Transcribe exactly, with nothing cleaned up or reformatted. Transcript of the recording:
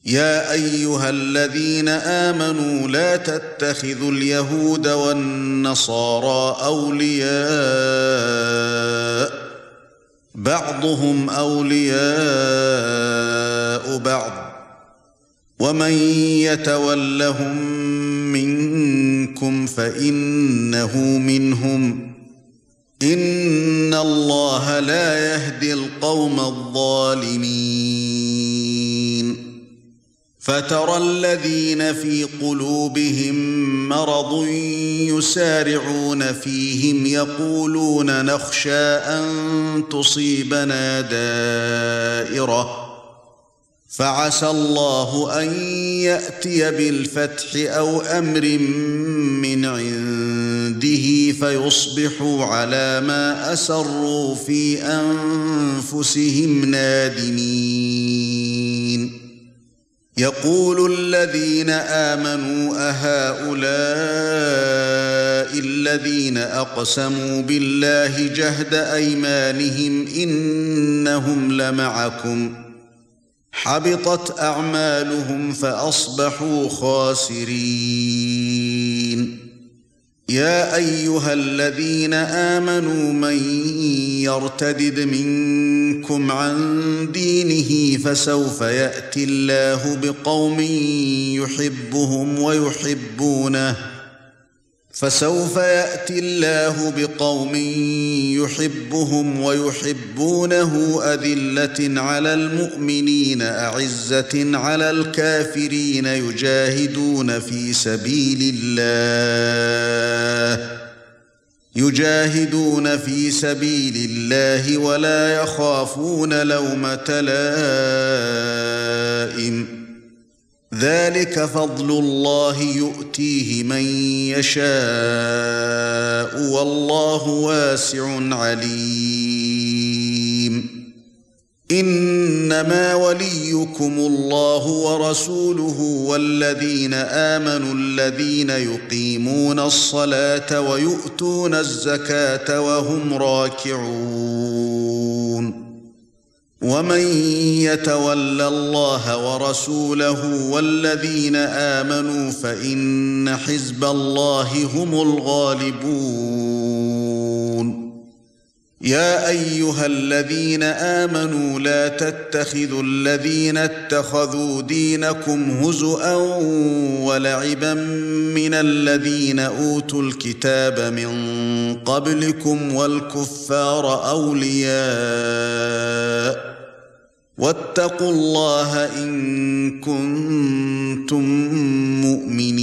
يا ايها الذين آمنوا لا تتخذوا اليهود والنصارى اولياء بعضهم اولياء بعض ومن يتولهم منكم فإنه منهم إن الله لا يهدي القوم الظالمين فترى الذين في قلوبهم مرض يسارعون فيهم يقولون نخشى أن تصيبنا دائرة فعسى الله أن يأتي بالفتح أو أمر من عنده فيصبحوا على ما أسروا في أنفسهم نادمين يقول الذين آمنوا أهؤلاء الذين أقسموا بالله جهد أيمانهم إنهم لمعكم حبطت أعمالهم فأصبحوا خاسرين يا أيها الذين آمنوا من يرتدد منكم عن دينه فسوف يأتي الله بقوم يحبهم ويحبونه فسوف يأتي الله بقوم يحبهم ويحبونه أذلة على المؤمنين أعزة على الكافرين يجاهدون في سبيل الله يجاهدون في سبيل الله ولا يخافون لومة لائم ذلك فضل الله يؤتيه من يشاء والله واسع عليم إنما وليكم الله ورسوله والذين آمنوا الذين يقيمون الصلاة ويؤتون الزكاة وهم راكعون ومن يتول الله ورسوله والذين آمنوا فإن حزب الله هم الغالبون يا أيها الذين آمنوا لا تتخذوا الذين اتخذوا دينكم هزؤا ولعبا من الذين أوتوا الكتاب من قبلكم والكفار أولياء واتقوا الله إن كنتم مؤمنين